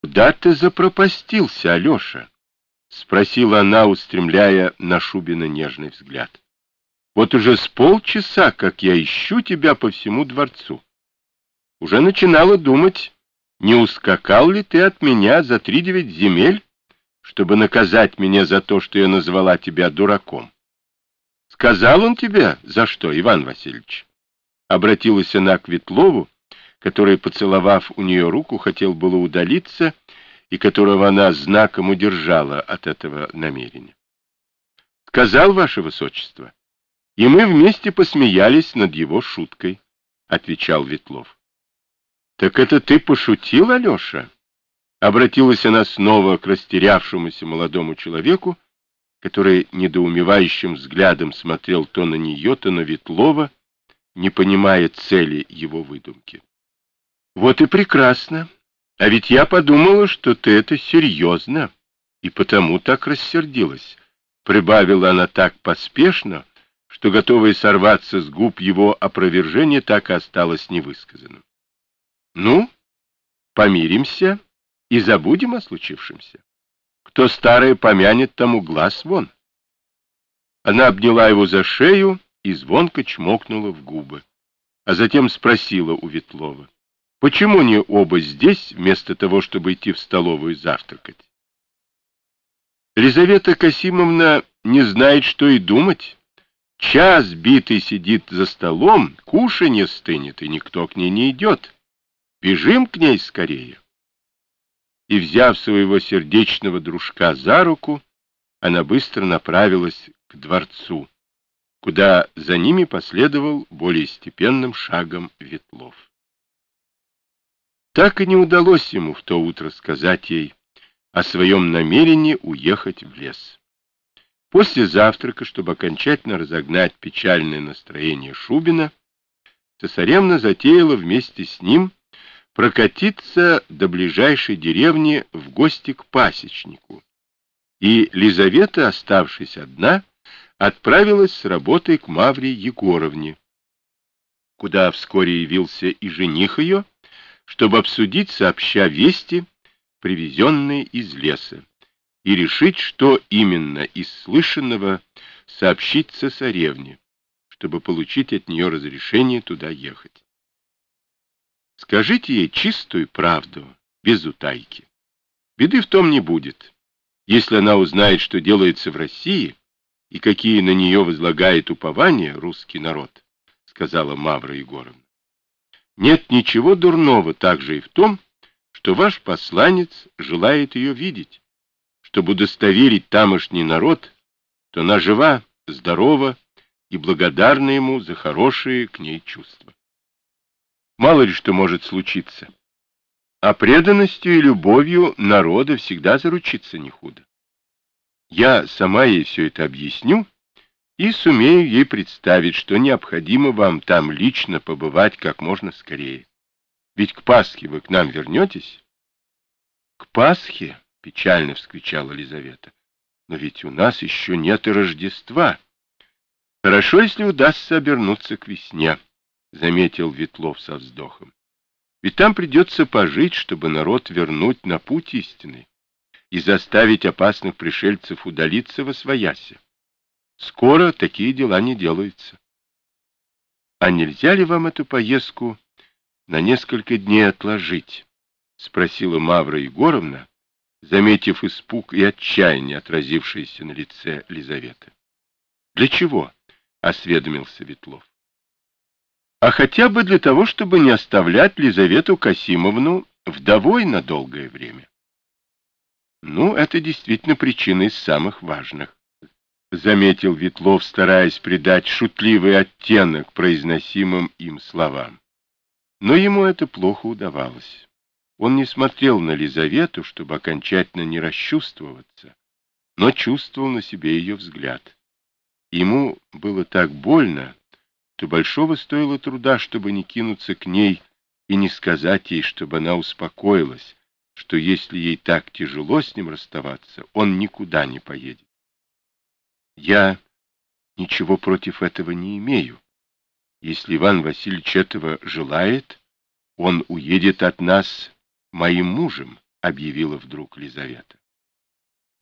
Куда ты запропастился, Алеша? — спросила она, устремляя на Шубина нежный взгляд. — Вот уже с полчаса, как я ищу тебя по всему дворцу. Уже начинала думать, не ускакал ли ты от меня за 3-9 земель, чтобы наказать меня за то, что я назвала тебя дураком. Сказал он тебе, за что, Иван Васильевич? Обратилась она к Ветлову, который, поцеловав у нее руку, хотел было удалиться, и которого она знаком удержала от этого намерения. Сказал, ваше высочество, и мы вместе посмеялись над его шуткой, отвечал Ветлов. Так это ты пошутил, Алеша? Обратилась она снова к растерявшемуся молодому человеку, который недоумевающим взглядом смотрел то на нее, то на Ветлова, не понимая цели его выдумки. Вот и прекрасно. А ведь я подумала, что ты это серьезно, и потому так рассердилась. Прибавила она так поспешно, что, готовая сорваться с губ его опровержение, так и осталось невысказанным. Ну, помиримся и забудем о случившемся. Кто старое помянет, тому глаз вон. Она обняла его за шею и звонко чмокнула в губы, а затем спросила у Ветлова: почему не оба здесь, вместо того, чтобы идти в столовую завтракать? Лизавета Касимовна не знает, что и думать. Час битый сидит за столом, кушанье стынет, и никто к ней не идет. Бежим к ней скорее. И, взяв своего сердечного дружка за руку, она быстро направилась к дворцу, куда за ними последовал более степенным шагом Ветлов. Так и не удалось ему в то утро сказать ей о своем намерении уехать в лес. После завтрака, чтобы окончательно разогнать печальное настроение Шубина, цесаревна затеяла вместе с ним прокатиться до ближайшей деревни в гости к пасечнику, и Лизавета, оставшись одна, отправилась с работой к Мавре Егоровне, куда вскоре явился и жених ее, чтобы обсудить сообща вести, привезенные из леса, и решить, что именно из слышанного сообщить цесаревне, чтобы получить от нее разрешение туда ехать. Скажите ей чистую правду, без утайки. Беды в том не будет, если она узнает, что делается в России и какие на нее возлагает упования русский народ, сказала Мавра Егоровна. Нет ничего дурного также и в том, что ваш посланец желает ее видеть, чтобы удостоверить тамошний народ, что она жива, здорова и благодарна ему за хорошие к ней чувства. Мало ли что может случиться, а преданностью и любовью народа всегда заручиться не худо. Я сама ей все это объясню и сумею ей представить, что необходимо вам там лично побывать как можно скорее. Ведь к Пасхе вы к нам вернетесь? — К Пасхе? — печально вскричала Лизавета. — Но ведь у нас еще нет и Рождества. — Хорошо, если удастся обернуться к весне, — заметил Ветлов со вздохом. — Ведь там придется пожить, чтобы народ вернуть на путь истинный и заставить опасных пришельцев удалиться восвояси. Скоро такие дела не делаются. — А нельзя ли вам эту поездку на несколько дней отложить? — спросила Мавра Егоровна, заметив испуг и отчаяние, отразившиеся на лице Лизаветы. — Для чего? — осведомился Ветлов. — А хотя бы для того, чтобы не оставлять Лизавету Касимовну вдовой на долгое время. — Ну, это действительно причина из самых важных, — заметил Ветлов, стараясь придать шутливый оттенок произносимым им словам. Но ему это плохо удавалось. Он не смотрел на Лизавету, чтобы окончательно не расчувствоваться, но чувствовал на себе ее взгляд. Ему было так больно, что большого стоило труда, чтобы не кинуться к ней и не сказать ей, чтобы она успокоилась, что если ей так тяжело с ним расставаться, он никуда не поедет. Я ничего против этого не имею. Если Иван Васильевич этого желает, он уедет от нас моим мужем, объявила вдруг Лизавета.